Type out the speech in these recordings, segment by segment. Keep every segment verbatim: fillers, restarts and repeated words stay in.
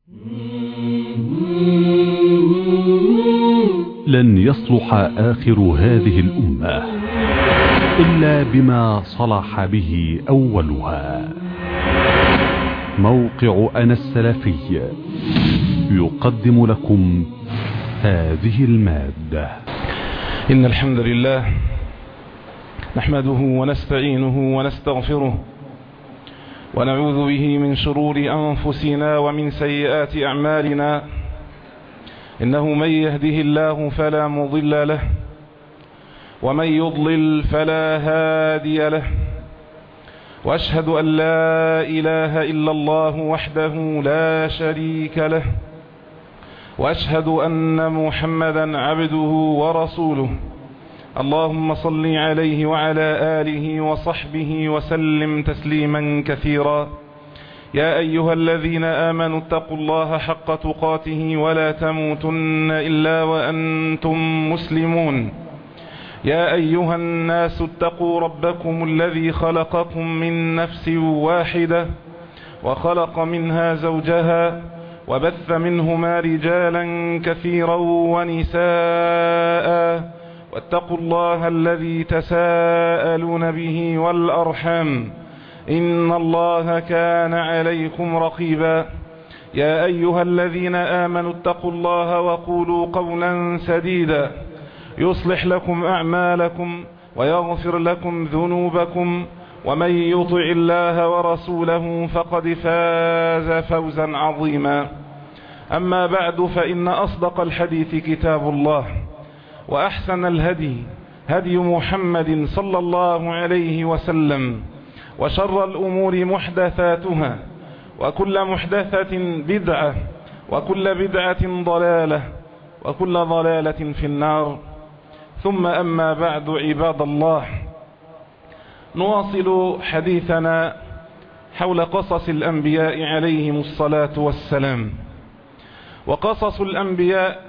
لن يصلح آخر هذه الأمة إلا بما صلح به أولها. موقع أنا السلفي يقدم لكم هذه المادة. إن الحمد لله نحمده ونستعينه ونستغفره ونعوذ به من شرور أنفسنا ومن سيئات أعمالنا. إنه من يهده الله فلا مضل له ومن يضلل فلا هادي له، وأشهد أن لا إله إلا الله وحده لا شريك له، وأشهد أن محمدا عبده ورسوله. اللهم صل عليه وعلى آله وصحبه وسلم تسليما كثيرا. يا أيها الذين آمنوا اتقوا الله حق تقاته ولا تموتن إلا وأنتم مسلمون. يا أيها الناس اتقوا ربكم الذي خلقكم من نفس واحدة وخلق منها زوجها وبث منهما رجالا كثيرا ونساء، واتقوا الله الذي تساءلون به والأرحام إن الله كان عليكم رقيبا. يا أيها الذين آمنوا اتقوا الله وقولوا قولا سديدا يصلح لكم أعمالكم ويغفر لكم ذنوبكم، ومن يطع الله ورسوله فقد فاز فوزا عظيما. أما بعد، فإن أصدق الحديث كتاب الله، وأحسن الهدي هدي محمد صلى الله عليه وسلم، وشر الأمور محدثاتها، وكل محدثة بدعة، وكل بدعة ضلالة، وكل ضلالة في النار. ثم أما بعد، عباد الله، نواصل حديثنا حول قصص الأنبياء عليهم الصلاة والسلام. وقصص الأنبياء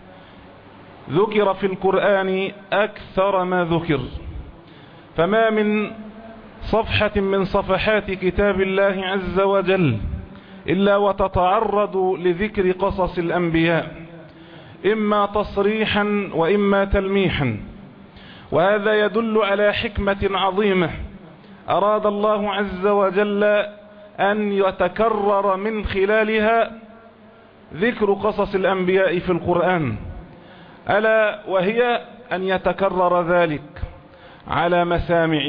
ذكر في القرآن أكثر ما ذكر، فما من صفحة من صفحات كتاب الله عز وجل إلا وتتعرض لذكر قصص الأنبياء، إما تصريحا وإما تلميحا. وهذا يدل على حكمة عظيمة أراد الله عز وجل أن يتكرر من خلالها ذكر قصص الأنبياء في القرآن، ألا وهي أن يتكرر ذلك على مسامع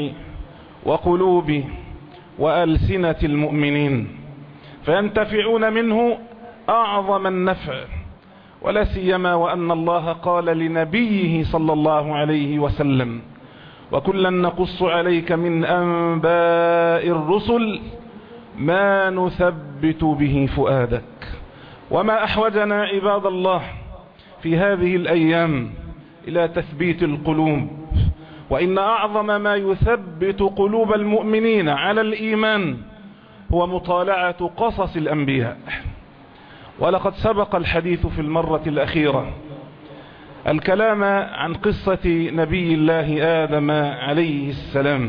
وقلوب وألسنة المؤمنين، فينتفعون منه أعظم النفع. ولا سيما وأن الله قال لنبيه صلى الله عليه وسلم: وكلا نقص عليك من أنباء الرسل ما نثبت به فؤادك. وما أحوجنا عباد الله في هذه الأيام إلى تثبيت القلوب، وإن أعظم ما يثبت قلوب المؤمنين على الإيمان هو مطالعة قصص الأنبياء. ولقد سبق الحديث في المرة الأخيرة الكلام عن قصة نبي الله آدم عليه السلام،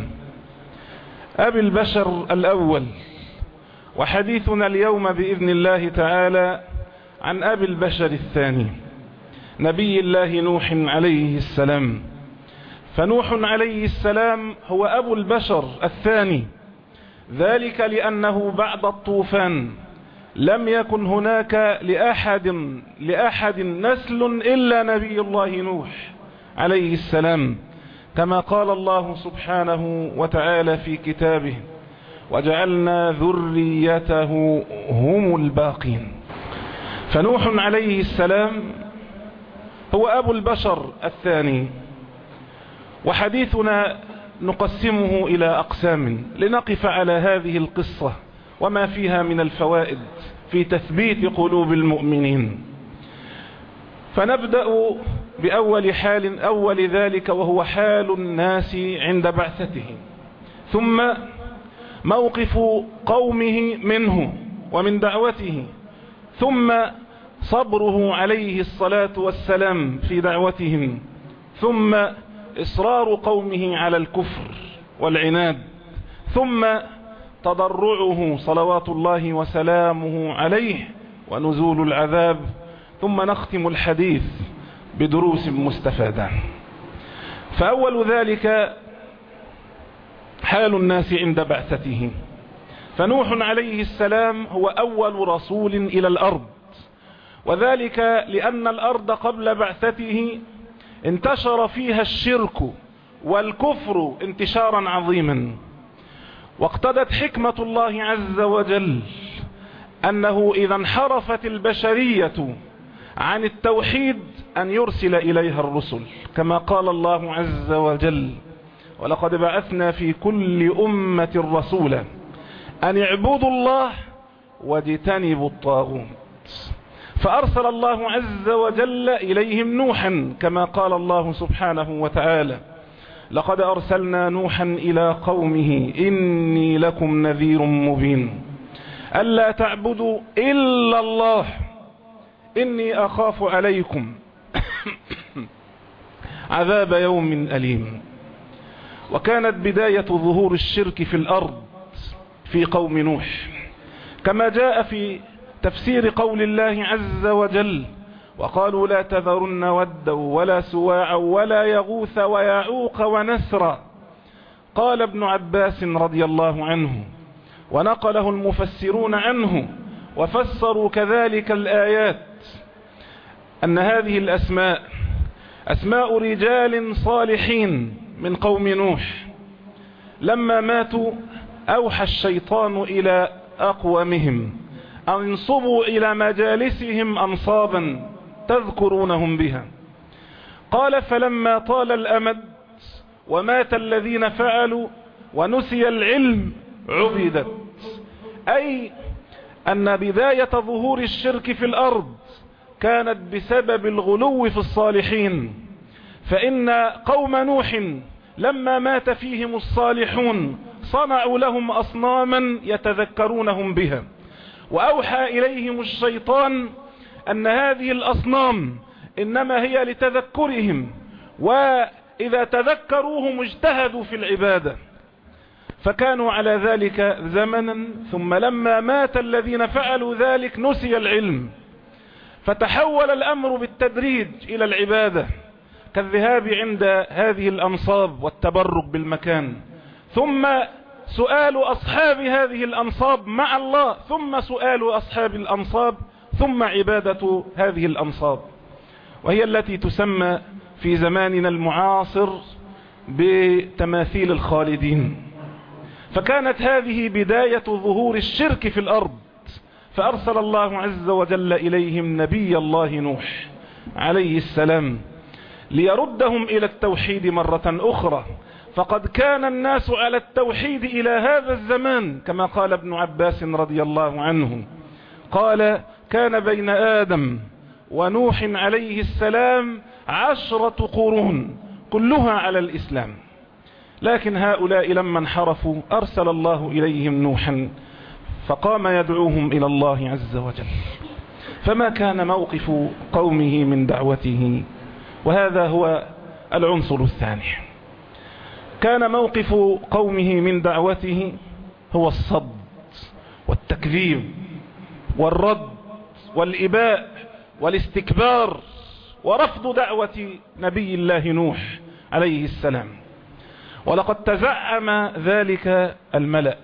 أبي البشر الأول. وحديثنا اليوم بإذن الله تعالى عن أبي البشر الثاني، نبي الله نوح عليه السلام. فنوح عليه السلام هو أبو البشر الثاني، ذلك لأنه بعد الطوفان لم يكن هناك لأحد, لأحد نسل إلا نبي الله نوح عليه السلام، كما قال الله سبحانه وتعالى في كتابه: وجعلنا ذريته هم الباقين. فنوح عليه السلام هو أبو البشر الثاني. وحديثنا نقسمه إلى أقسام لنقف على هذه القصة وما فيها من الفوائد في تثبيت قلوب المؤمنين. فنبدأ بأول حال أول ذلك، وهو حال الناس عند بعثته، ثم موقف قومه منه ومن دعوته، ثم صبره عليه الصلاة والسلام في دعوتهم، ثم إصرار قومه على الكفر والعناد، ثم تضرعه صلوات الله وسلامه عليه ونزول العذاب، ثم نختم الحديث بدروس مستفادة. فأول ذلك حال الناس عند بعثته. فنوح عليه السلام هو أول رسول إلى الأرض، وذلك لأن الأرض قبل بعثته انتشر فيها الشرك والكفر انتشارا عظيما، واقتضت حكمة الله عز وجل أنه إذا انحرفت البشرية عن التوحيد أن يرسل إليها الرسل، كما قال الله عز وجل: ولقد بعثنا في كل أمة رسولا أن اعبدوا الله واجتنبوا الطاغوت. فأرسل الله عز وجل إليهم نوحا، كما قال الله سبحانه وتعالى: لقد أرسلنا نوحا إلى قومه إني لكم نذير مبين ألا تعبدوا إلا الله إني أخاف عليكم عذاب يوم أليم. وكانت بداية ظهور الشرك في الأرض في قوم نوح، كما جاء في تفسير قول الله عز وجل: وقالوا لا تذرن ودا ولا سواعا ولا يغوث ويعوق ونسرا. قال ابن عباس رضي الله عنه، ونقله المفسرون عنه وفسروا كذلك الآيات، أن هذه الأسماء أسماء رجال صالحين من قوم نوح، لما ماتوا أوحى الشيطان إلى أقوامهم أن انصبوا إلى مجالسهم أنصابا تذكرونهم بها. قال: فلما طال الأمد ومات الذين فعلوا ونسي العلم عبدت. أي أن بداية ظهور الشرك في الأرض كانت بسبب الغلو في الصالحين، فإن قوم نوح لما مات فيهم الصالحون صنعوا لهم أصناما يتذكرونهم بها، وأوحى إليهم الشيطان أن هذه الأصنام إنما هي لتذكرهم، وإذا تذكروهم اجتهدوا في العبادة، فكانوا على ذلك زمنا. ثم لما مات الذين فعلوا ذلك نسي العلم، فتحول الأمر بالتدريج إلى العبادة، كالذهاب عند هذه الأنصاب والتبرك بالمكان، ثم سؤال أصحاب هذه الأنصاب مع الله، ثم سؤال أصحاب الأنصاب، ثم عبادة هذه الأنصاب، وهي التي تسمى في زماننا المعاصر بتماثيل الخالدين. فكانت هذه بداية ظهور الشرك في الأرض، فأرسل الله عز وجل إليهم نبي الله نوح عليه السلام ليردهم إلى التوحيد مرة أخرى، فقد كان الناس على التوحيد إلى هذا الزمان، كما قال ابن عباس رضي الله عنه، قال: كان بين آدم ونوح عليه السلام عشرة قرون كلها على الإسلام، لكن هؤلاء لما انحرفوا أرسل الله إليهم نوحا فقام يدعوهم إلى الله عز وجل. فما كان موقف قومه من دعوته؟ وهذا هو العنصر الثاني. كان موقف قومه من دعوته هو الصد والتكذيب والرد والإباء والاستكبار ورفض دعوة نبي الله نوح عليه السلام. ولقد تزعم ذلك الملأ،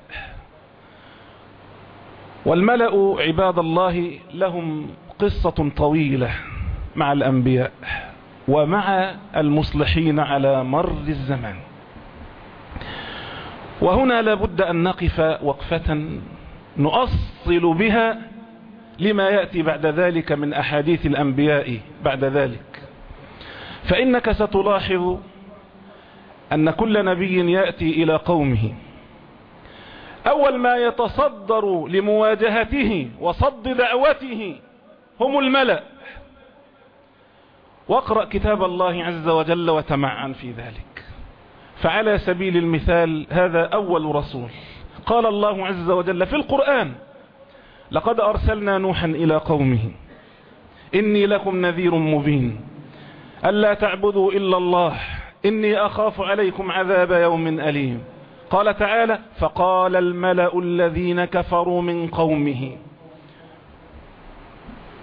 والملأ عباد الله لهم قصة طويلة مع الأنبياء ومع المصلحين على مر الزمان، وهنا لابد أن نقف وقفة نؤصل بها لما يأتي بعد ذلك من أحاديث الأنبياء بعد ذلك. فإنك ستلاحظ أن كل نبي يأتي إلى قومه أول ما يتصدر لمواجهته وصد دعوته هم الملأ. واقرأ كتاب الله عز وجل وتمعن في ذلك. فعلى سبيل المثال هذا أول رسول قال الله عز وجل في القرآن: لقد أرسلنا نوحا إلى قومه إني لكم نذير مبين ألا تعبدوا إلا الله إني أخاف عليكم عذاب يوم أليم. قال تعالى: فقال الملأ الذين كفروا من قومه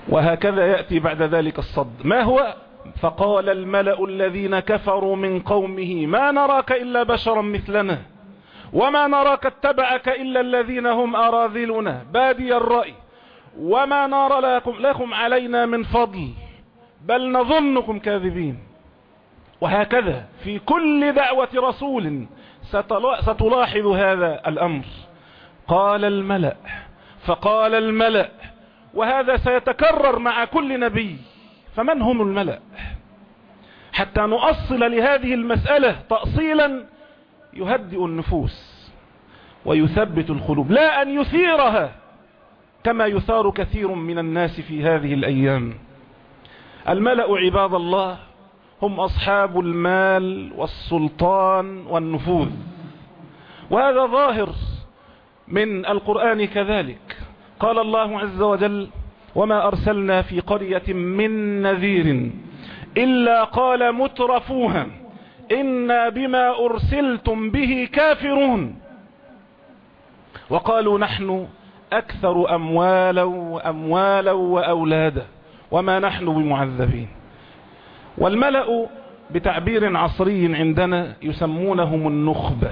وهكذا يأتي بعد ذلك الصد. ما هو؟ فقال الملأ الذين كفروا من قومه ما نراك إلا بشرا مثلنا وما نراك اتبعك إلا الذين هم أراذلنا بادي الرأي وما نرى لكم, لكم علينا من فضل بل نظنكم كاذبين. وهكذا في كل دعوة رسول ستلاحظ هذا الأمر. قال الملأ فقال الملأ، وهذا سيتكرر مع كل نبي. فمن هم الملأ؟ حتى نؤصل لهذه المسألة تأصيلا يهدئ النفوس ويثبت القلوب، لا أن يثيرها كما يثار كثير من الناس في هذه الأيام. الملأ عباد الله هم أصحاب المال والسلطان والنفوذ، وهذا ظاهر من القرآن كذلك. قال الله عز وجل وما أرسلنا في قرية من نذير إلا قال مترفوها إنا بما أرسلتم به كافرون وقالوا نحن أكثر أموالا وأموالا وأولادا وما نحن بمعذبين. والملأ بتعبير عصري عندنا يسمونهم النخبة.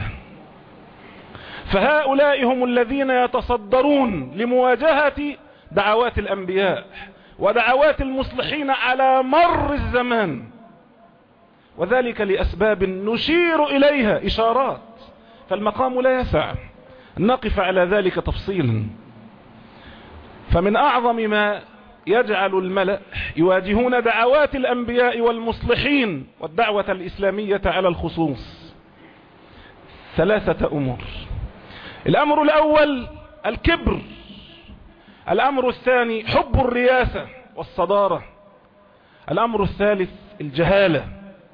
فهؤلاء هم الذين يتصدرون لمواجهة دعوات الأنبياء ودعوات المصلحين على مر الزمان، وذلك لأسباب نشير إليها إشارات، فالمقام لا يسع نقف على ذلك تفصيلا. فمن أعظم ما يجعل الملأ يواجهون دعوات الأنبياء والمصلحين والدعوة الإسلامية على الخصوص ثلاثة أمور. الأمر الأول الكبر، الأمر الثاني حب الرياسة والصدارة، الأمر الثالث الجهالة.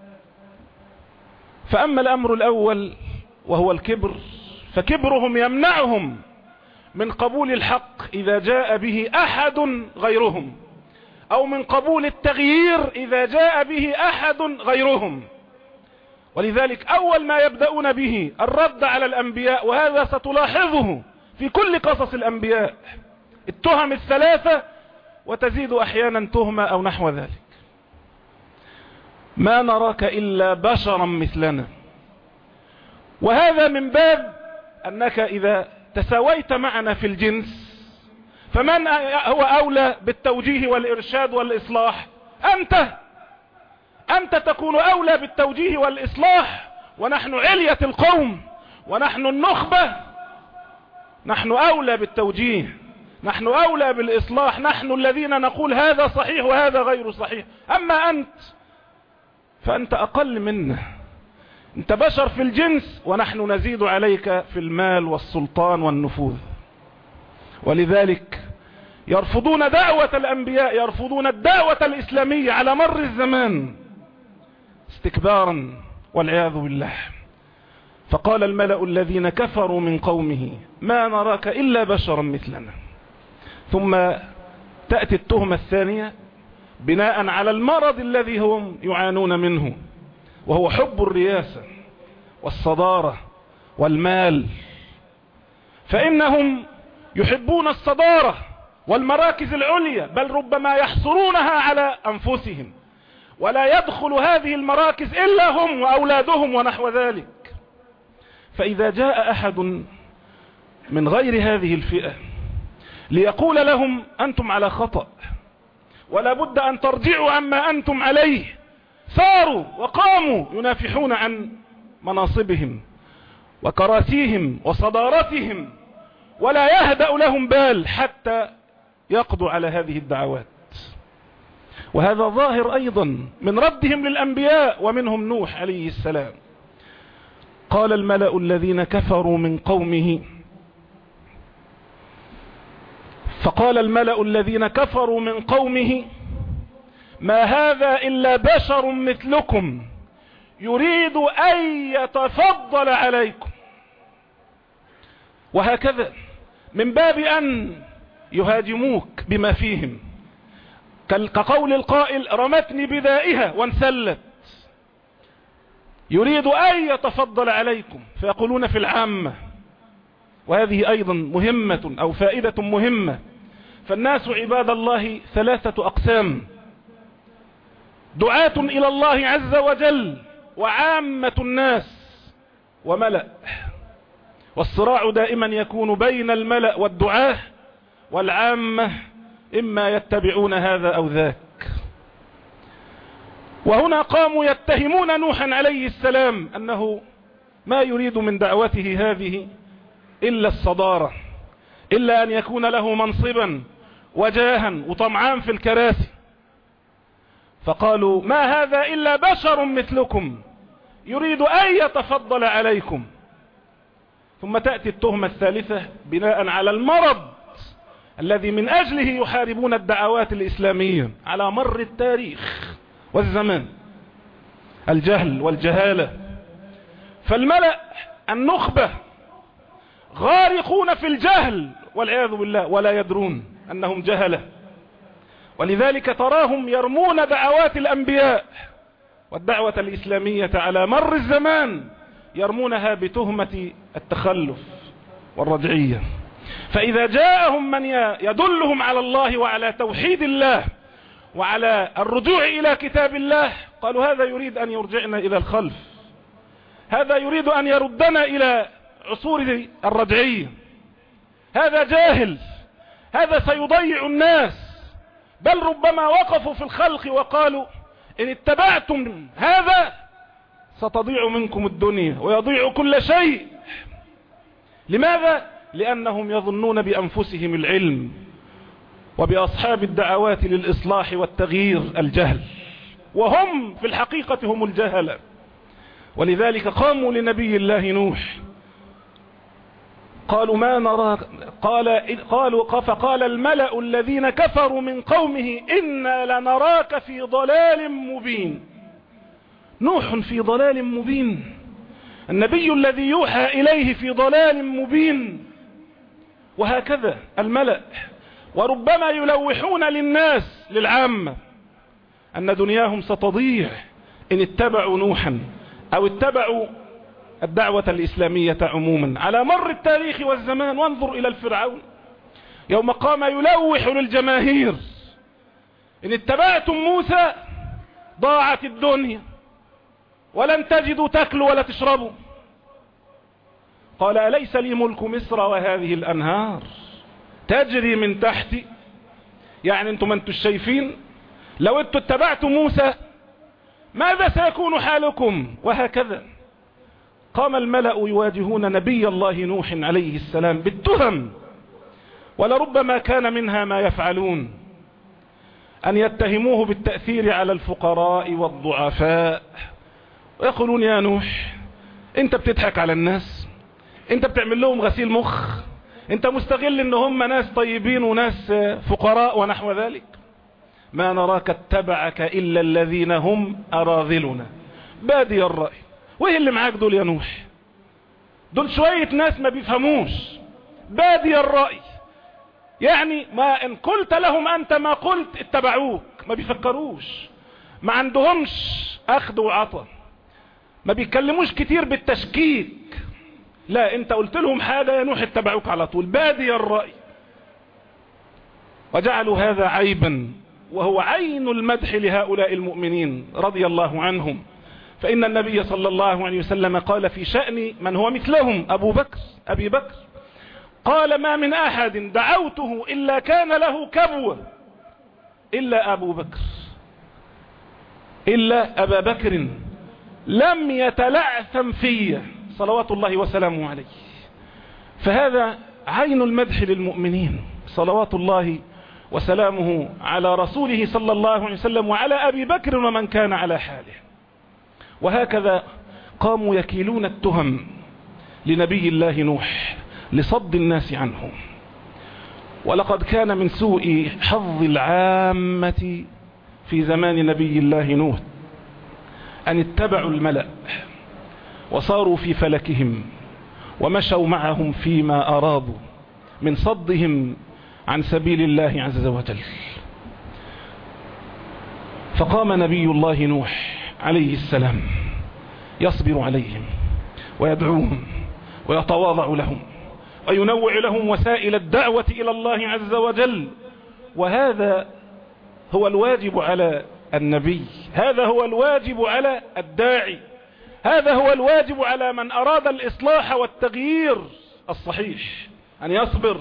فأما الأمر الأول وهو الكبر فكبرهم يمنعهم من قبول الحق إذا جاء به أحد غيرهم، أو من قبول التغيير إذا جاء به أحد غيرهم. ولذلك أول ما يبدأون به الرد على الأنبياء، وهذا ستلاحظه في كل قصص الأنبياء، التهم الثلاثة وتزيد أحيانا تهمة أو نحو ذلك. ما نراك إلا بشرا مثلنا، وهذا من باب أنك إذا تساويت معنا في الجنس فمن هو أولى بالتوجيه والإرشاد والإصلاح؟ أنت أنت تكون أولى بالتوجيه والإصلاح، ونحن علية القوم ونحن النخبة، نحن أولى بالتوجيه، نحن أولى بالإصلاح، نحن الذين نقول هذا صحيح وهذا غير صحيح. أما أنت فأنت أقل منا، أنت بشر في الجنس ونحن نزيد عليك في المال والسلطان والنفوذ. ولذلك يرفضون دعوة الأنبياء، يرفضون الدعوة الإسلامية على مر الزمان استكبارا والعياذ بالله. فقال الملأ الذين كفروا من قومه ما نراك إلا بشرا مثلنا. ثم تأتي التهمة الثانية بناء على المرض الذي هم يعانون منه، وهو حب الرياسة والصدارة والمال. فإنهم يحبون الصدارة والمراكز العليا، بل ربما يحصرونها على أنفسهم، ولا يدخل هذه المراكز إلا هم وأولادهم ونحو ذلك. فإذا جاء أحد من غير هذه الفئة ليقول لهم أنتم على خطأ ولا بد أن ترجعوا عما أنتم عليه، ثاروا وقاموا ينافحون عن مناصبهم وكراسيهم وصدارتهم، ولا يهدأ لهم بال حتى يقضوا على هذه الدعوات. وهذا ظاهر أيضا من ردهم للأنبياء، ومنهم نوح عليه السلام. قال الملأ الذين كفروا من قومه فقال الملأ الذين كفروا من قومه ما هذا إلا بشر مثلكم يريد أن يتفضل عليكم. وهكذا من باب أن يهاجموك بما فيهم، كقول القائل رمتني بدائها وانسلت، يريد أن يتفضل عليكم، فيقولون في العامة. وهذه أيضا مهمة أو فائدة مهمة، فالناس عباد الله ثلاثة أقسام: دعاة إلى الله عز وجل، وعامة الناس، وملأ. والصراع دائما يكون بين الملأ والدعاة، والعامة إما يتبعون هذا أو ذاك. وهنا قاموا يتهمون نوحا عليه السلام أنه ما يريد من دعوته هذه إلا الصدارة، إلا أن يكون له منصبا وجاها وطمعان في الكراسي. فقالوا: ما هذا إلا بشر مثلكم يريد أن يتفضل عليكم. ثم تأتي التهمة الثالثة بناء على المرض الذي من أجله يحاربون الدعوات الإسلامية على مر التاريخ والزمان: الجهل والجهالة. فالملأ النخبة غارقون في الجهل والعياذ بالله، ولا يدرون أنهم جهلة. ولذلك تراهم يرمون دعوات الأنبياء والدعوة الإسلامية على مر الزمان، يرمونها بتهمة التخلف والرجعية. فإذا جاءهم من يدلهم على الله وعلى توحيد الله وعلى الرجوع إلى كتاب الله، قالوا: هذا يريد أن يرجعنا إلى الخلف، هذا يريد أن يردنا إلى عصور الرجعية، هذا جاهل، هذا سيضيع الناس. بل ربما وقفوا في الخلق وقالوا: إن اتبعتم هذا ستضيع منكم الدنيا ويضيع كل شيء. لماذا؟ لأنهم يظنون بأنفسهم العلم، وبأصحاب الدعوات للإصلاح والتغيير الجهل، وهم في الحقيقة هم الجهلة. ولذلك قاموا لنبي الله نوح قالوا: ما نراك، قال قالوا فقال الملأ الذين كفروا من قومه: إنا لنراك في ضلال مبين. نوح في ضلال مبين، النبي الذي يوحى إليه في ضلال مبين. وهكذا الملأ، وربما يلوحون للناس للعامة أن دنياهم ستضيع إن اتبعوا نوحا أو اتبعوا الدعوة الإسلامية عموما على مر التاريخ والزمان. وانظر إلى الفرعون يوم قام يلوح للجماهير: إن اتبعتم موسى ضاعت الدنيا ولن تجدوا تاكلوا ولا تشربوا. قال: أليس لي ملك مصر وهذه الأنهار تجري من تحتي؟ يعني انتم انتم شايفين لو انتم اتبعتم موسى ماذا سيكون حالكم؟ وهكذا قام الملأ يواجهون نبي الله نوح عليه السلام بالتهم، ولربما كان منها ما يفعلون: أن يتهموه بالتأثير على الفقراء والضعفاء، ويقولون: يا نوح انت بتضحك على الناس، انت بتعمل لهم غسيل مخ، انت مستغل ان هم ناس طيبين وناس فقراء ونحو ذلك. ما نراك اتبعك إلا الذين هم أراذلنا بادي الرأي. وايه اللي معاك دول يا نوح؟ دول شوية ناس ما بيفهموش، بادي الرأي. يعني ما ان قلت لهم انت ما قلت اتبعوك، ما بيفكروش، ما عندهمش اخذ وعطا، ما بيتكلموش كتير بالتشكيك. لا، انت قلت لهم حاجة يا نوح اتبعوك على طول، بادي الرأي. وجعلوا هذا عيبا، وهو عين المدح لهؤلاء المؤمنين رضي الله عنهم. فإن النبي صلى الله عليه وسلم قال في شأن من هو مثلهم: أبو بكر أبي بكر، قال: ما من أحد دعوته إلا كان له كبوة إلا أبو بكر، إلا أبا بكر لم يتلعثم في صلوات الله وسلامه عليه. فهذا عين المدح للمؤمنين صلوات الله وسلامه على رسوله صلى الله عليه وسلم وعلى أبي بكر ومن كان على حاله. وهكذا قاموا يكيلون التهم لنبي الله نوح لصد الناس عنه. ولقد كان من سوء حظ العامة في زمان نبي الله نوح أن اتبعوا الملأ وصاروا في فلكهم ومشوا معهم فيما أرادوا من صدهم عن سبيل الله عز وجل. فقام نبي الله نوح عليه السلام يصبر عليهم ويدعوهم ويتواضع لهم وينوع لهم وسائل الدعوة إلى الله عز وجل وهذا هو الواجب على النبي، هذا هو الواجب على الداعي، هذا هو الواجب على من أراد الإصلاح والتغيير الصحيح، أن يصبر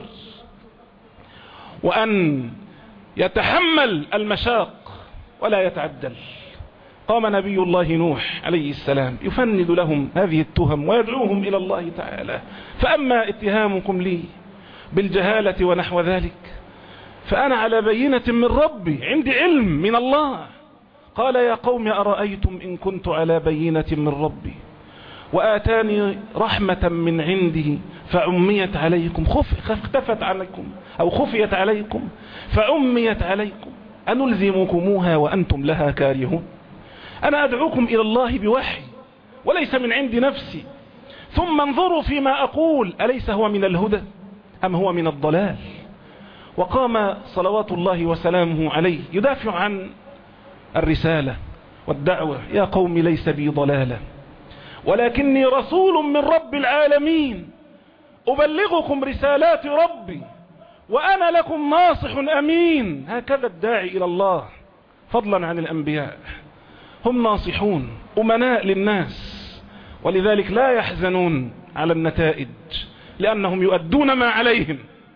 وأن يتحمل المشاق ولا يتعجل. قام نبي الله نوح عليه السلام يفند لهم هذه التهم ويدعوهم إلى الله تعالى. فأما اتهامكم لي بالجهالة ونحو ذلك فأنا على بينة من ربي، عندي علم من الله. قال يا قوم أرأيتم إن كنت على بينة من ربي وآتاني رحمة من عنده فعميت عليكم، خف اختفت عليكم أو خفيت عليكم فعميت عليكم أنلزمكموها وأنتم لها كارهون. أنا أدعوكم إلى الله بوحي وليس من عند نفسي، ثم انظروا فيما أقول أليس هو من الهدى أم هو من الضلال. وقام صلوات الله وسلامه عليه يدافع عن الرسالة والدعوة. يا قوم ليس بي ضلالة ولكني رسول من رب العالمين أبلغكم رسالات ربي وأنا لكم ناصح أمين. هكذا الداعي إلى الله فضلا عن الأنبياء، هم ناصحون أمناء للناس، ولذلك لا يحزنون على النتائج لأنهم يؤدون ما عليهم.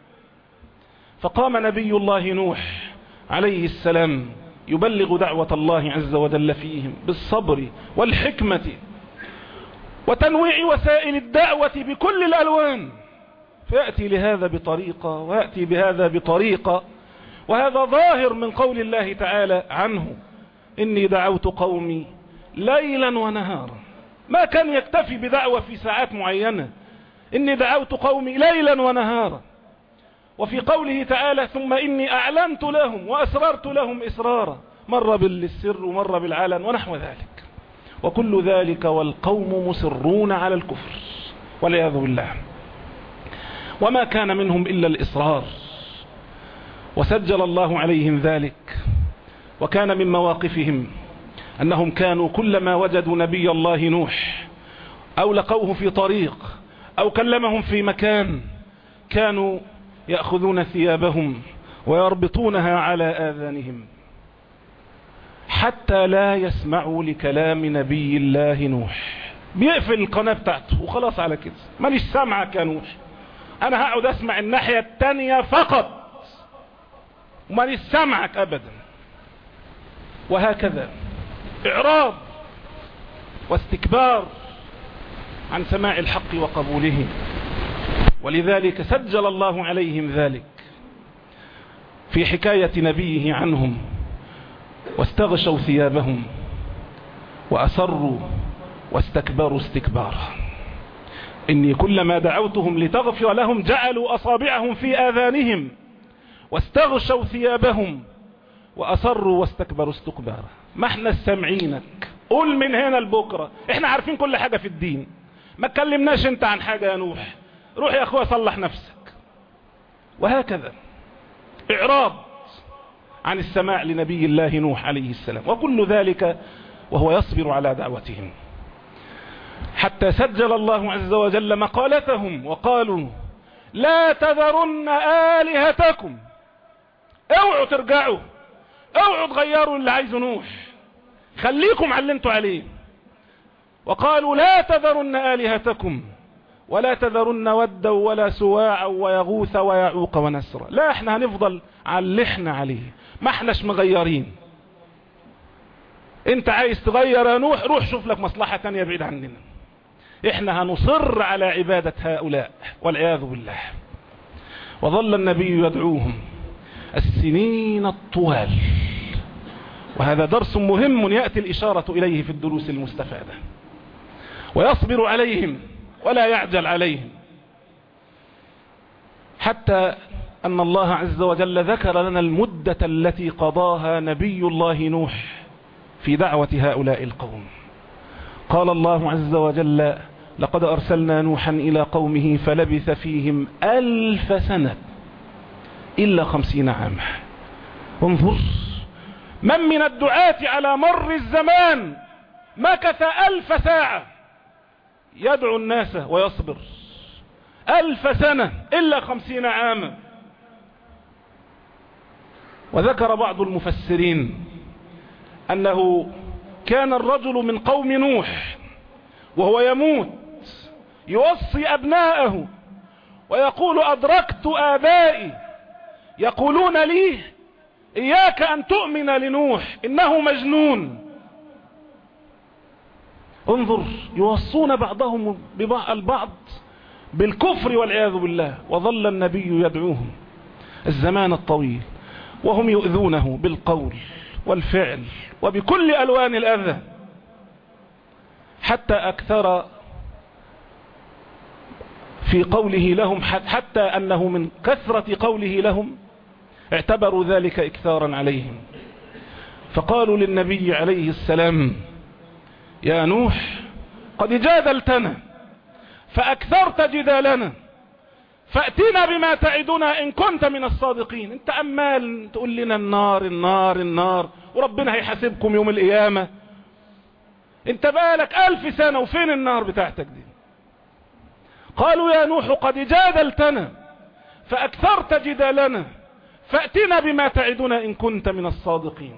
فقام نبي الله نوح عليه السلام يبلغ دعوة الله عز وجل فيهم بالصبر والحكمة وتنويع وسائل الدعوة بكل الألوان، فيأتي لهذا بطريقة ويأتي بهذا بطريقة. وهذا ظاهر من قول الله تعالى عنه إني دعوت قومي ليلا ونهارا. ما كان يكتفي بدعوة في ساعات معينة، إني دعوت قومي ليلا ونهارا. وفي قوله تعالى ثم إني أعلنت لهم وأسررت لهم إسرارا، مر بالسر ومر بالعلن ونحو ذلك. وكل ذلك والقوم مصرون على الكفر والعياذ بالله، وما كان منهم إلا الإصرار، وسجل الله عليهم ذلك. وكان من مواقفهم أنهم كانوا كلما وجدوا نبي الله نوح أو لقوه في طريق أو كلمهم في مكان كانوا يأخذون ثيابهم ويربطونها على آذانهم حتى لا يسمعوا لكلام نبي الله نوح. بيقفل القناة بتاعته وخلاص على كده، ماليش سامعك يا نوح، أنا هقعد أسمع الناحية التانية فقط وماليش سامعك أبدا. وهكذا إعراض واستكبار عن سماع الحق وقبوله، ولذلك سجل الله عليهم ذلك في حكاية نبيه عنهم. واستغشوا ثيابهم وأسروا واستكبروا استكبارا إني كلما دعوتهم لتغفر لهم جعلوا أصابعهم في آذانهم واستغشوا ثيابهم وأسروا واستكبروا استكبارا. ما احنا السامعينك، قول من هنا لبكرة، احنا عارفين كل حاجة في الدين، ما تكلمناش انت عن حاجة يا نوح، روح يا اخويا صلح نفسك. وهكذا إعراض عن السماع لنبي الله نوح عليه السلام، وكل ذلك وهو يصبر على دعوتهم. حتى سجل الله عز وجل مقالتهم وقالوا لا تذرن آلهتكم، اوعوا ترجعوا، اوعوا تغيروا اللي عايزه نوح، خليكم على اللي انتوا عليه. وقالوا لا تذرن آلهتكم ولا تذرن ودا ولا سواعا ويغوث ويعوق ونسرا. لا، احنا هنفضل على اللي احنا عليه، ما احناش مغيرين. انت عايز تغير يا نوح، روح شوف لك مصلحة تانية بعيد عننا، احنا هنصر على عبادة هؤلاء والعياذ بالله. وظل النبي يدعوهم السنين الطوال، وهذا درس مهم يأتي الإشارة إليه في الدروس المستفادة. ويصبر عليهم ولا يعجل عليهم، حتى أن الله عز وجل ذكر لنا المدة التي قضاها نبي الله نوح في دعوة هؤلاء القوم. قال الله عز وجل لقد أرسلنا نوحا إلى قومه فلبث فيهم ألف سنة إلا خمسين عاما. انظر، من من الدعاة على مر الزمان مكث ألف ساعة يدعو الناس ويصبر، ألف سنة إلا خمسين عاما. وذكر بعض المفسرين أنه كان الرجل من قوم نوح وهو يموت يوصي أبناءه ويقول أدركت آبائي يقولون لي إياك أن تؤمن لنوح إنه مجنون. انظر، يوصون بعضهم البعض بالكفر والعياذ بالله. وظل النبي يدعوهم الزمان الطويل وهم يؤذونه بالقول والفعل وبكل ألوان الأذى، حتى أكثر في قوله لهم، حتى أنه من كثرة قوله لهم اعتبروا ذلك إكثارا عليهم، فقالوا للنبي عليه السلام: يا نوح قد جادلتنا فأكثرت جدالنا فأتنا بما تعدنا إن كنت من الصادقين. انت أمال تقول لنا النار النار النار وربنا هيحاسبكم يوم القيامة، انت بقالك ألف سنة وفين النار بتاعتك دي؟ قالوا: يا نوح قد جادلتنا فأكثرت جدالنا فأتنا بما تعدنا إن كنت من الصادقين.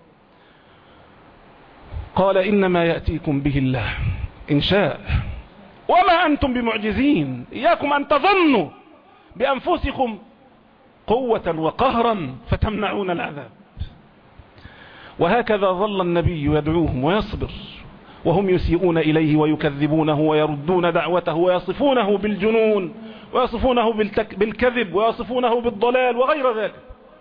قال: إنما يأتيكم به الله إن شاء وما أنتم بمعجزين، إياكم أن تظنوا بأنفسكم قوة وقهرا فتمنعون العذاب. وهكذا ظل النبي يدعوهم ويصبر وهم يسيئون إليه ويكذبونه ويردون دعوته ويصفونه بالجنون ويصفونه بالكذب ويصفونه بالضلال وغير ذلك،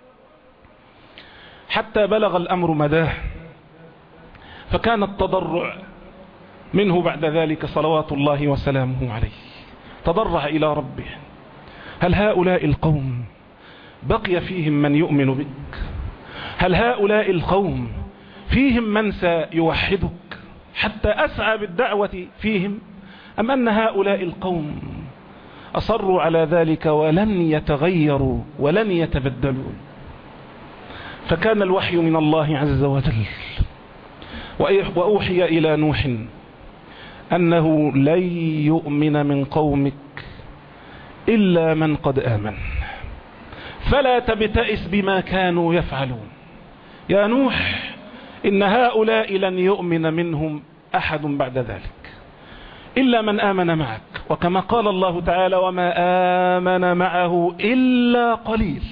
حتى بلغ الأمر مداه. فكان التضرع منه بعد ذلك صلوات الله وسلامه عليه، تضرع إلى ربه: هل هؤلاء القوم بقي فيهم من يؤمن بك؟ هل هؤلاء القوم فيهم من سيوحدك حتى أسعى بالدعوة فيهم؟ أم أن هؤلاء القوم أصروا على ذلك ولن يتغيروا ولن يتبدلوا؟ فكان الوحي من الله عز وجل، وأوحي إلى نوح أنه لن يؤمن من قومك إلا من قد آمن فلا تبتئس بما كانوا يفعلون. يا نوح إن هؤلاء لن يؤمن منهم أحد بعد ذلك إلا من آمن معك، وكما قال الله تعالى: وما آمن معه إلا قليل.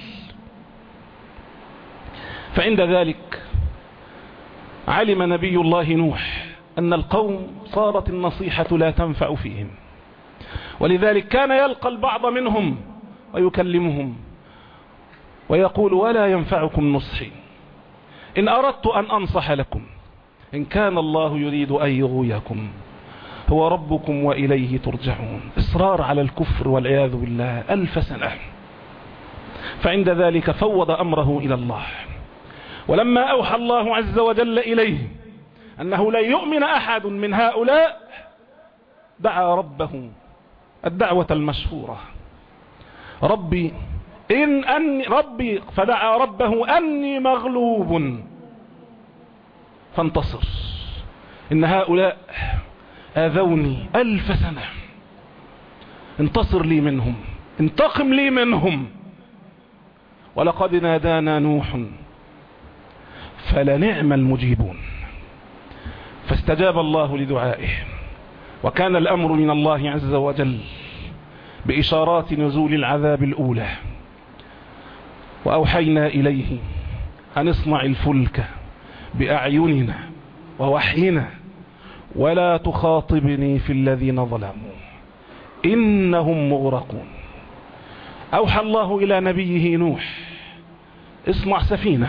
فعند ذلك علم نبي الله نوح أن القوم صارت النصيحة لا تنفع فيهم، ولذلك كان يلقى البعض منهم ويكلمهم ويقول: ولا ينفعكم نصحي، إن أردت أن أنصح لكم إن كان الله يريد أن يغويكم هو ربكم وإليه ترجعون. إصرار على الكفر والعياذ بالله ألف سنة. فعند ذلك فوض أمره إلى الله، ولما أوحى الله عز وجل إليه أنه لن يؤمن أحد من هؤلاء دعا ربه الدعوة المشهورة: ربي إن أني ربي فدعا ربه أني مغلوب فانتصر، إن هؤلاء آذوني ألف سنة، انتصر لي منهم، انتقم لي منهم. ولقد نادانا نوح فلنعم المجيبون. فاستجاب الله لدعائه، وكان الأمر من الله عز وجل بإشارات نزول العذاب الأولى. وأوحينا إليه أن اصنع الفلك بأعيننا ووحينا ولا تخاطبني في الذين ظلموا إنهم مغرقون. أوحى الله إلى نبيه نوح: اصنع سفينة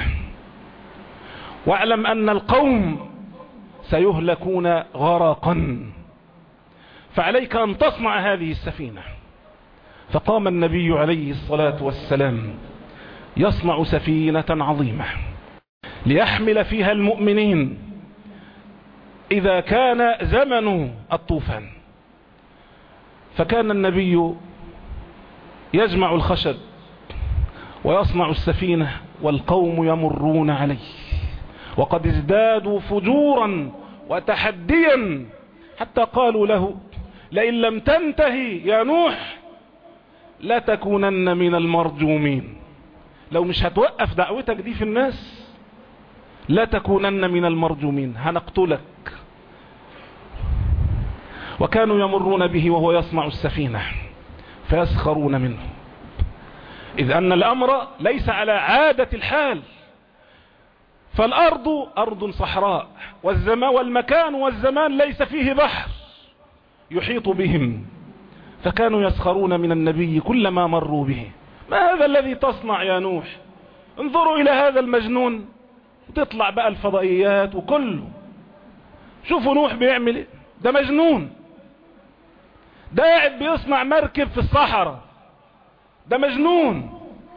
واعلم أن القوم سيهلكون غرقا، فعليك أن تصنع هذه السفينة. فقام النبي عليه الصلاة والسلام يصنع سفينة عظيمة ليحمل فيها المؤمنين إذا كان زمن الطوفان. فكان النبي يجمع الخشب ويصنع السفينة والقوم يمرون عليه وقد ازدادوا فجورا وتحديا، حتى قالوا له: لئن لم تنتهي يا نوح لتكونن من المرجومين، لو مش هتوقف دعوتك دي في الناس لا تكونن من المرجومين، هنقتلك. وكانوا يمرون به وهو يصنع السفينة فيسخرون منه، إذ أن الأمر ليس على عادة الحال، فالأرض أرض صحراء، والزمان والمكان والزمان ليس فيه بحر يحيط بهم، فكانوا يسخرون من النبي كلما مروا به. ما هذا الذي تصنع يا نوح؟ انظروا إلى هذا المجنون، تطلع بقى الفضائيات وكله. شوفوا نوح بيعمل ايه، ده مجنون، ده قاعد بيصنع مركب في الصحراء، ده مجنون.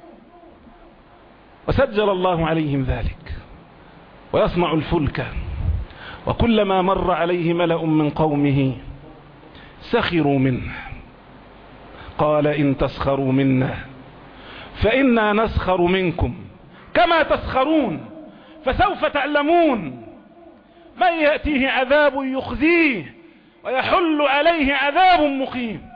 وسجل الله عليهم ذلك. ويصنع الفلك وكلما مر عليه ملأ من قومه سخروا منه قال إن تسخروا منا فإنا نسخر منكم كما تسخرون فسوف تعلمون من يأتيه عذاب يخزيه ويحل عليه عذاب مقيم.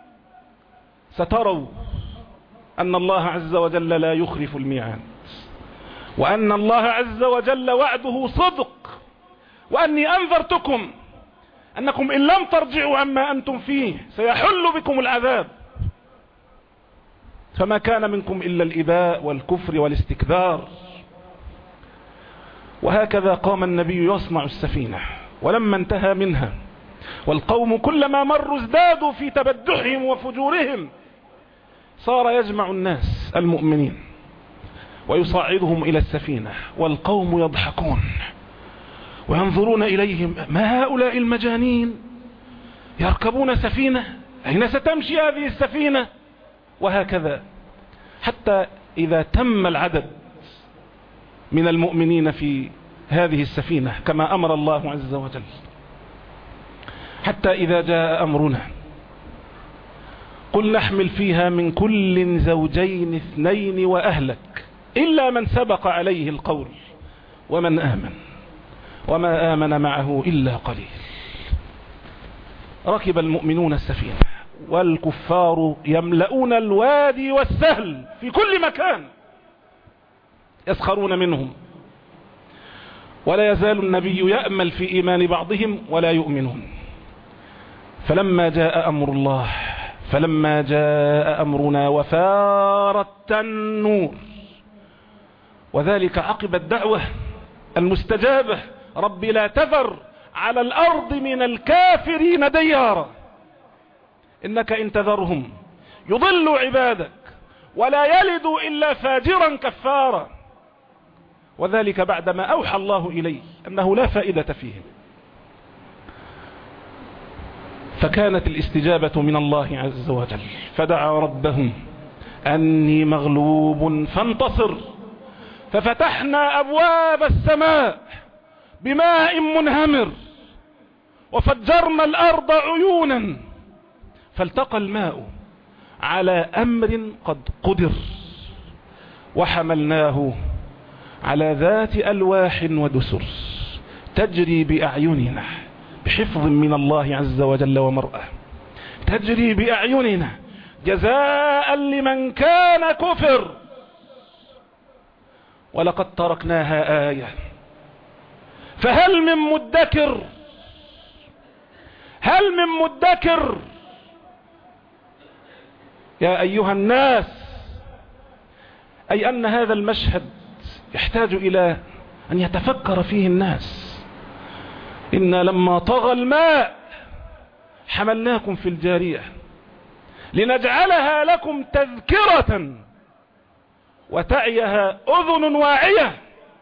ستروا أن الله عز وجل لا يخلف الميعاد، وأن الله عز وجل وعده صدق، وأني أنذرتكم أنكم إن لم ترجعوا عما أنتم فيه سيحل بكم العذاب. فما كان منكم إلا الإباء والكفر والاستكبار. وهكذا قام النبي يصنع السفينة، ولما انتهى منها والقوم كلما مروا ازدادوا في تبدحهم وفجورهم، صار يجمع الناس المؤمنين ويصعدهم إلى السفينة، والقوم يضحكون وينظرون إليهم، ما هؤلاء المجانين يركبون سفينة؟ أين ستمشي هذه السفينة؟ وهكذا حتى إذا تم العدد من المؤمنين في هذه السفينة كما أمر الله عز وجل، حتى إذا جاء أمرنا قل نحمل فيها من كل زوجين اثنين وأهلك إلا من سبق عليه القول ومن آمن وما آمن معه إلا قليل. ركب المؤمنون السفينة والكفار يملؤون الوادي والسهل في كل مكان يسخرون منهم، ولا يزال النبي يأمل في إيمان بعضهم ولا يؤمنون. فلما جاء أمر الله فلما جاء أمرنا وفار التنور، وذلك عقب الدعوة المستجابة، رب لا تذر على الأرض من الكافرين ديارا إنك إن تذرهم يضلوا عبادك ولا يلدوا إلا فاجرا كفارا، وذلك بعدما أوحى الله إليه أنه لا فائدة فيهم. فكانت الاستجابة من الله عز وجل، فدعا ربهم أني مغلوب فانتصر، ففتحنا أبواب السماء بماء منهمر وفجرنا الأرض عيونا فالتقى الماء على أمر قد قدر وحملناه على ذات ألواح ودسر تجري بأعيننا بحفظ من الله عز وجل ومرأة، تجري بأعيننا جزاء لمن كان كفر. ولقد تركناها آية فهل من مدكر؟ هل من مدكر؟ يا أيها الناس، أي أن هذا المشهد يحتاج إلى أن يتفكر فيه الناس. إن لما طغى الماء حملناكم في الجارية لنجعلها لكم تذكرة وتعيها أذن واعية.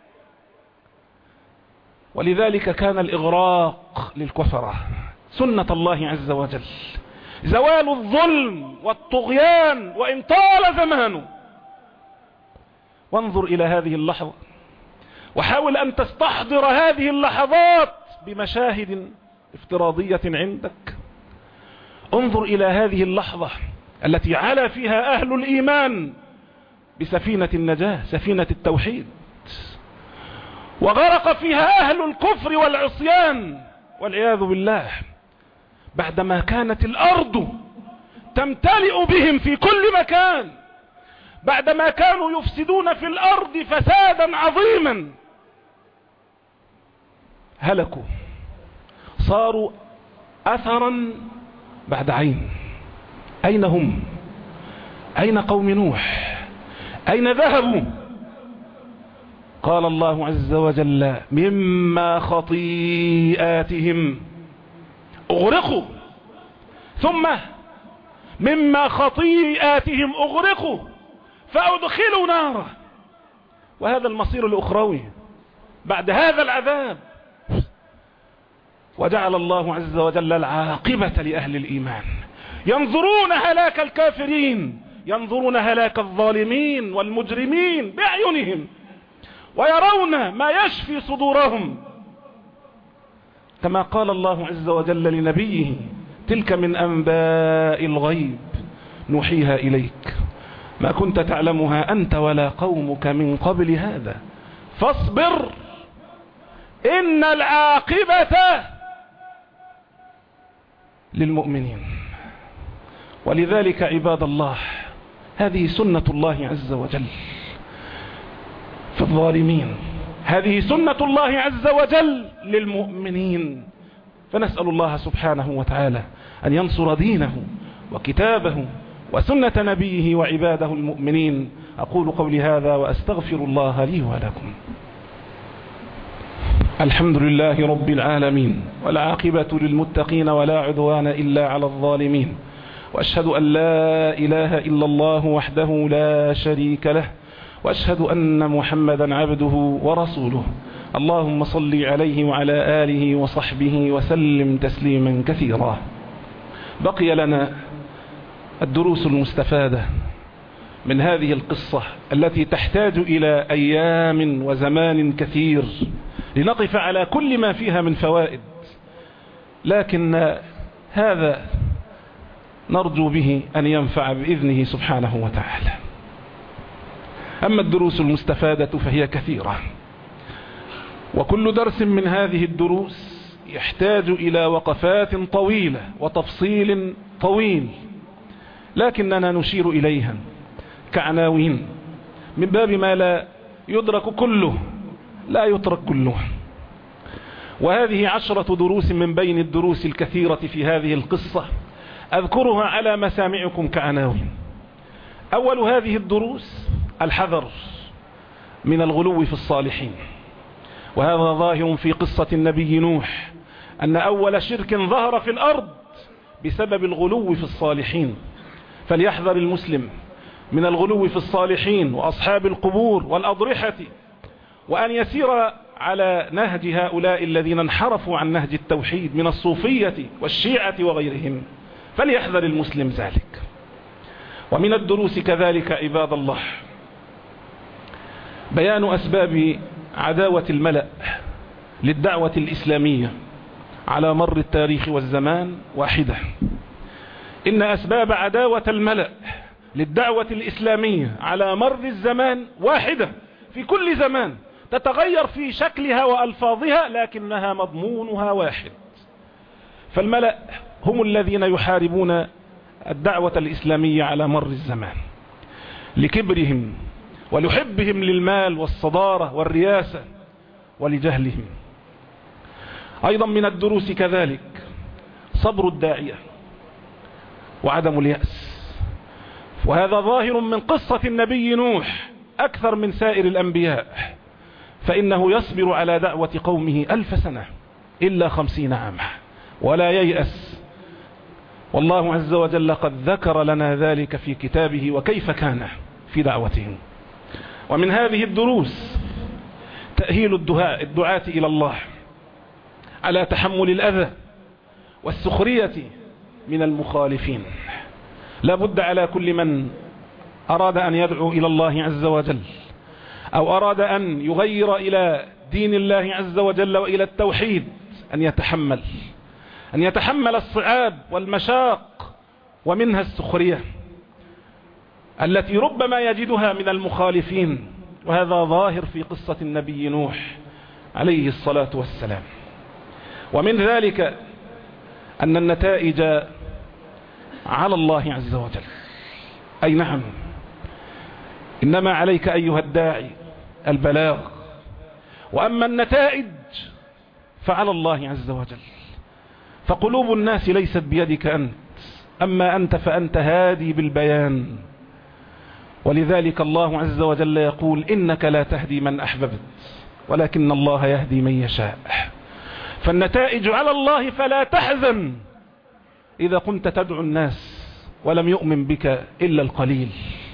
ولذلك كان الإغراق للكفرة سنة الله عز وجل، زوال الظلم والطغيان وإن طال زمانه. وانظر إلى هذه اللحظة وحاول أن تستحضر هذه اللحظات بمشاهد افتراضية عندك. انظر إلى هذه اللحظة التي علا فيها أهل الإيمان بسفينة النجاة، سفينة التوحيد، وغرق فيها أهل الكفر والعصيان والعياذ بالله، بعدما كانت الأرض تمتلئ بهم في كل مكان، بعدما كانوا يفسدون في الأرض فسادا عظيما هلكوا، صاروا أثرا بعد عين. أين هم؟ أين قوم نوح؟ أين ذهبوا؟ قال الله عز وجل مما خطيئاتهم أغرقوا، ثم مما خطيئاتهم أغرقوا فأدخلوا نارا. وهذا المصير الأخروي بعد هذا العذاب. وجعل الله عز وجل العاقبة لأهل الإيمان، ينظرون هلاك الكافرين، ينظرون هلاك الظالمين والمجرمين بأعينهم، ويرون ما يشفي صدورهم، كما قال الله عز وجل لنبيه تلك من أنباء الغيب نوحيها إليك ما كنت تعلمها أنت ولا قومك من قبل هذا فاصبر إن العاقبة للمؤمنين. ولذلك عباد الله هذه سنة الله عز وجل في الظالمين، هذه سنة الله عز وجل للمؤمنين. فنسأل الله سبحانه وتعالى أن ينصر دينه وكتابه وسنة نبيه وعباده المؤمنين. أقول قولي هذا وأستغفر الله لي ولكم. الحمد لله رب العالمين، والعاقبة للمتقين ولا عدوان إلا على الظالمين، وأشهد أن لا إله إلا الله وحده لا شريك له، وأشهد أن محمدا عبده ورسوله. اللهم صل عليه وعلى آله وصحبه وسلم تسليما كثيرا. بقي لنا الدروس المستفادة من هذه القصة التي تحتاج إلى أيام وزمان كثير لنقف على كل ما فيها من فوائد، لكن هذا نرجو به أن ينفع بإذنه سبحانه وتعالى. أما الدروس المستفادة فهي كثيرة، وكل درس من هذه الدروس يحتاج إلى وقفات طويلة وتفصيل طويل، لكننا نشير إليها كعناوين من باب ما لا يدرك كله لا يترك كله. وهذه عشرة دروس من بين الدروس الكثيرة في هذه القصة أذكرها على مسامعكم كعناوين. أول هذه الدروس الحذر من الغلو في الصالحين، وهذا ظاهر في قصة النبي نوح، أن أول شرك ظهر في الأرض بسبب الغلو في الصالحين. فليحذر المسلم من الغلو في الصالحين وأصحاب القبور والأضرحة، وأن يسير على نهج هؤلاء الذين انحرفوا عن نهج التوحيد من الصوفية والشيعة وغيرهم، فليحذر المسلم ذلك. ومن الدروس كذلك عباد الله بيان أسباب عداوة الملأ للدعوة الإسلامية على مر التاريخ والزمان واحدة. إن أسباب عداوة الملأ للدعوة الإسلامية على مر الزمان واحدة في كل زمان، تتغير في شكلها وألفاظها لكنها مضمونها واحد. فالملأ هم الذين يحاربون الدعوة الإسلامية على مر الزمان لكبرهم ولحبهم للمال والصدارة والرياسة ولجهلهم. أيضا من الدروس كذلك صبر الداعية وعدم اليأس، وهذا ظاهر من قصة النبي نوح أكثر من سائر الأنبياء، فإنه يصبر على دعوة قومه ألف سنة إلا خمسين عاما ولا ييأس. والله عز وجل قد ذكر لنا ذلك في كتابه وكيف كان في دعوتهم. ومن هذه الدروس تأهيل الدعاء الدعاة إلى الله على تحمل الأذى والسخرية من المخالفين. لا بد على كل من أراد أن يدعو إلى الله عز وجل أو أراد أن يغير إلى دين الله عز وجل وإلى التوحيد أن يتحمل أن يتحمل الصعاب والمشاق، ومنها السخرية التي ربما يجدها من المخالفين، وهذا ظاهر في قصة النبي نوح عليه الصلاة والسلام. ومن ذلك أن النتائج على الله عز وجل. أي نعم، إنما عليك أيها الداعي البلاغ، وأما النتائج فعلى الله عز وجل. فقلوب الناس ليست بيدك أنت، أما أنت فأنت هادي بالبيان. ولذلك الله عز وجل يقول إنك لا تهدي من أحببت ولكن الله يهدي من يشاء. فالنتائج على الله، فلا تحزن إذا كنت تدعو الناس ولم يؤمن بك إلا القليل.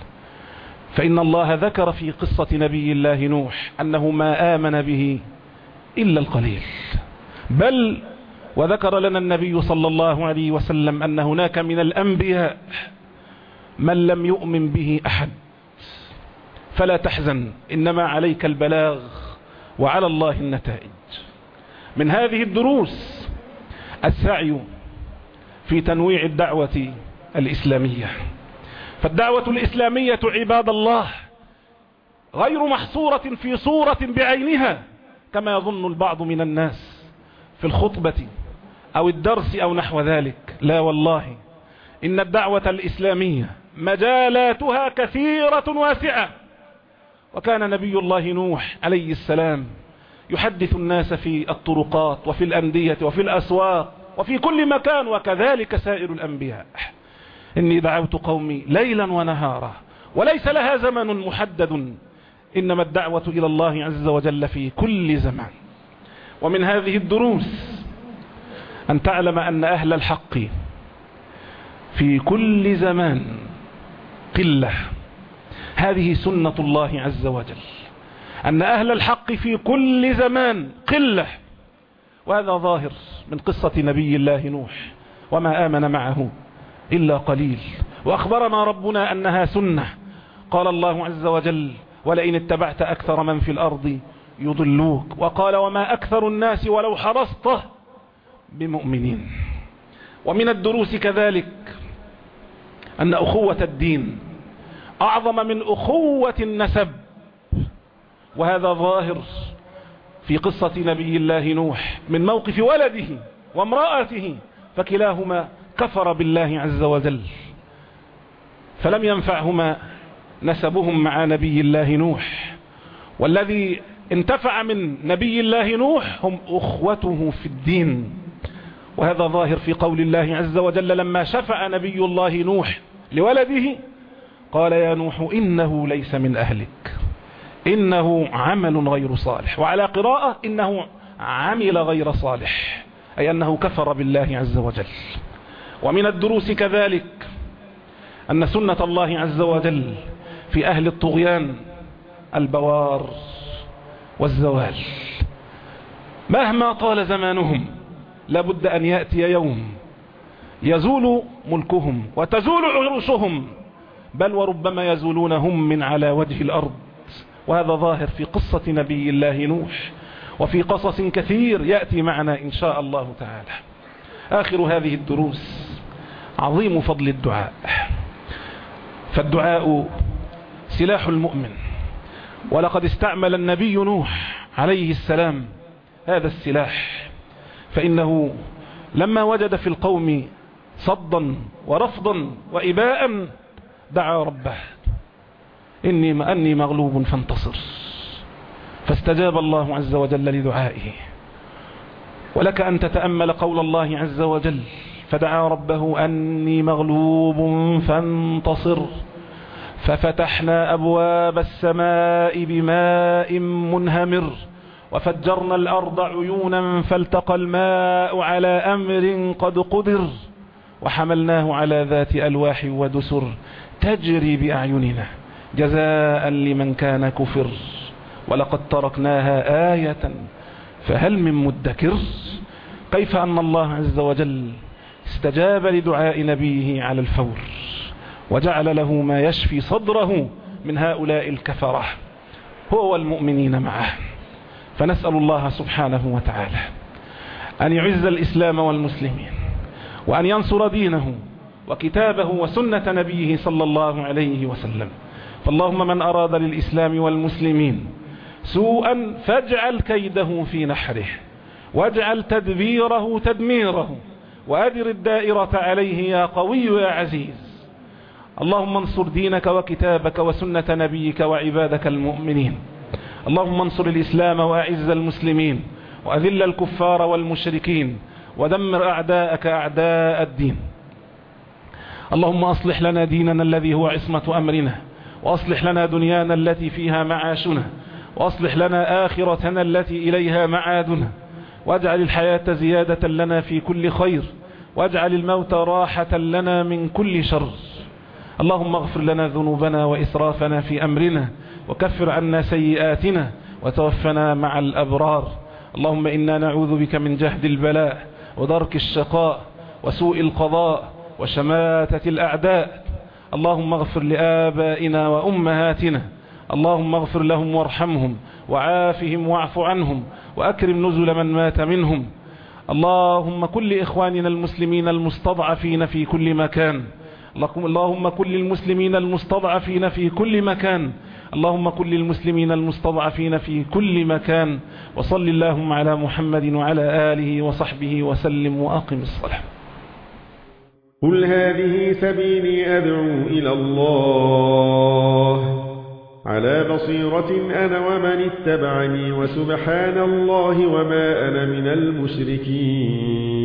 فإن الله ذكر في قصة نبي الله نوح أنه ما آمن به إلا القليل، بل وذكر لنا النبي صلى الله عليه وسلم أن هناك من الأنبياء من لم يؤمن به أحد. فلا تحزن، إنما عليك البلاغ وعلى الله النتائج. من هذه الدروس السعي في تنويع الدعوة الإسلامية. فالدعوة الإسلامية عباد الله غير محصورة في صورة بعينها كما يظن البعض من الناس في الخطبة أو الدرس أو نحو ذلك. لا والله، إن الدعوة الإسلامية مجالاتها كثيرة واسعة. وكان نبي الله نوح عليه السلام يحدث الناس في الطرقات وفي الأندية وفي الأسواق وفي كل مكان، وكذلك سائر الأنبياء. إني دعوت قومي ليلا ونهارا، وليس لها زمن محدد، إنما الدعوة إلى الله عز وجل في كل زمان. ومن هذه الدروس أن تعلم أن أهل الحق في كل زمان قلة. هذه سنة الله عز وجل، أن أهل الحق في كل زمان قلة. وهذا ظاهر من قصة نبي الله نوح، وما آمن معه إلا قليل. وأخبرنا ربنا أنها سنة. قال الله عز وجل ولئن اتبعت أكثر من في الأرض يضلوك، وقال وما أكثر الناس ولو حرصت بمؤمنين. ومن الدروس كذلك أن أخوة الدين أعظم من أخوة النسب، وهذا ظاهر في قصة نبي الله نوح من موقف ولده وامرأته، فكلاهما كفر بالله عز وجل، فلم ينفعهما نسبهم مع نبي الله نوح. والذي انتفع من نبي الله نوح هم أخوته في الدين. وهذا ظاهر في قول الله عز وجل لما شفع نبي الله نوح لولده قال يا نوح إنه ليس من أهلك إنه عمل غير صالح، وعلى قراءة إنه عمل غير صالح، أي أنه كفر بالله عز وجل. ومن الدروس كذلك أن سنة الله عز وجل في أهل الطغيان البوار والزوال. مهما طال زمانهم لابد أن يأتي يوم يزول ملكهم وتزول عروشهم، بل وربما يزولون هم من على وجه الأرض. وهذا ظاهر في قصة نبي الله نوح وفي قصص كثير يأتي معنا إن شاء الله تعالى. آخر هذه الدروس عظيم فضل الدعاء. فالدعاء سلاح المؤمن، ولقد استعمل النبي نوح عليه السلام هذا السلاح. فإنه لما وجد في القوم صدا ورفضا وإباء دعا ربه إني ما أني مغلوب فانتصر، فاستجاب الله عز وجل لدعائه. ولك أن تتأمل قول الله عز وجل فدعا ربه أني مغلوب فانتصر ففتحنا أبواب السماء بماء منهمر وفجرنا الأرض عيونا فالتقى الماء على أمر قد قدر وحملناه على ذات ألواح ودسر تجري بأعيننا جزاء لمن كان كفر ولقد تركناها آية فهل من مدكر. كيف أن الله عز وجل استجاب لدعاء نبيه على الفور وجعل له ما يشفي صدره من هؤلاء الكفرة هو والمؤمنين معه. فنسأل الله سبحانه وتعالى أن يعز الإسلام والمسلمين وأن ينصر دينه وكتابه وسنة نبيه صلى الله عليه وسلم. فاللهم من أراد للإسلام والمسلمين سوءا فاجعل كيده في نحره واجعل تدبيره تدميره وأدر الدائرة عليه يا قوي يا عزيز. اللهم انصر دينك وكتابك وسنة نبيك وعبادك المؤمنين. اللهم انصر الإسلام وأعز المسلمين وأذل الكفار والمشركين ودمر أعداءك أعداء الدين. اللهم أصلح لنا ديننا الذي هو عصمة أمرنا، وأصلح لنا دنيانا التي فيها معاشنا، وأصلح لنا آخرتنا التي إليها معادنا، واجعل الحياة زيادة لنا في كل خير، واجعل الموت راحة لنا من كل شر. اللهم اغفر لنا ذنوبنا وإسرافنا في أمرنا، وكفر عنا سيئاتنا، وتوفنا مع الأبرار. اللهم إنا نعوذ بك من جهد البلاء ودرك الشقاء وسوء القضاء وشماتة الأعداء. اللهم اغفر لآبائنا وأمهاتنا، اللهم اغفر لهم وارحمهم وعافهم واعف عنهم وأكرم نزل من مات منهم. اللهم كل إخواننا المسلمين المستضعفين في كل مكان، اللهم كل المسلمين المستضعفين في كل مكان، اللهم كل المسلمين المستضعفين في كل مكان. وصل اللهم على محمد وعلى آله وصحبه وسلم وأقم الصلاة. قل هذه سبيلي أدعو إلى الله على بصيرة أنا ومن اتبعني، وسبحان الله وما أنا من المشركين.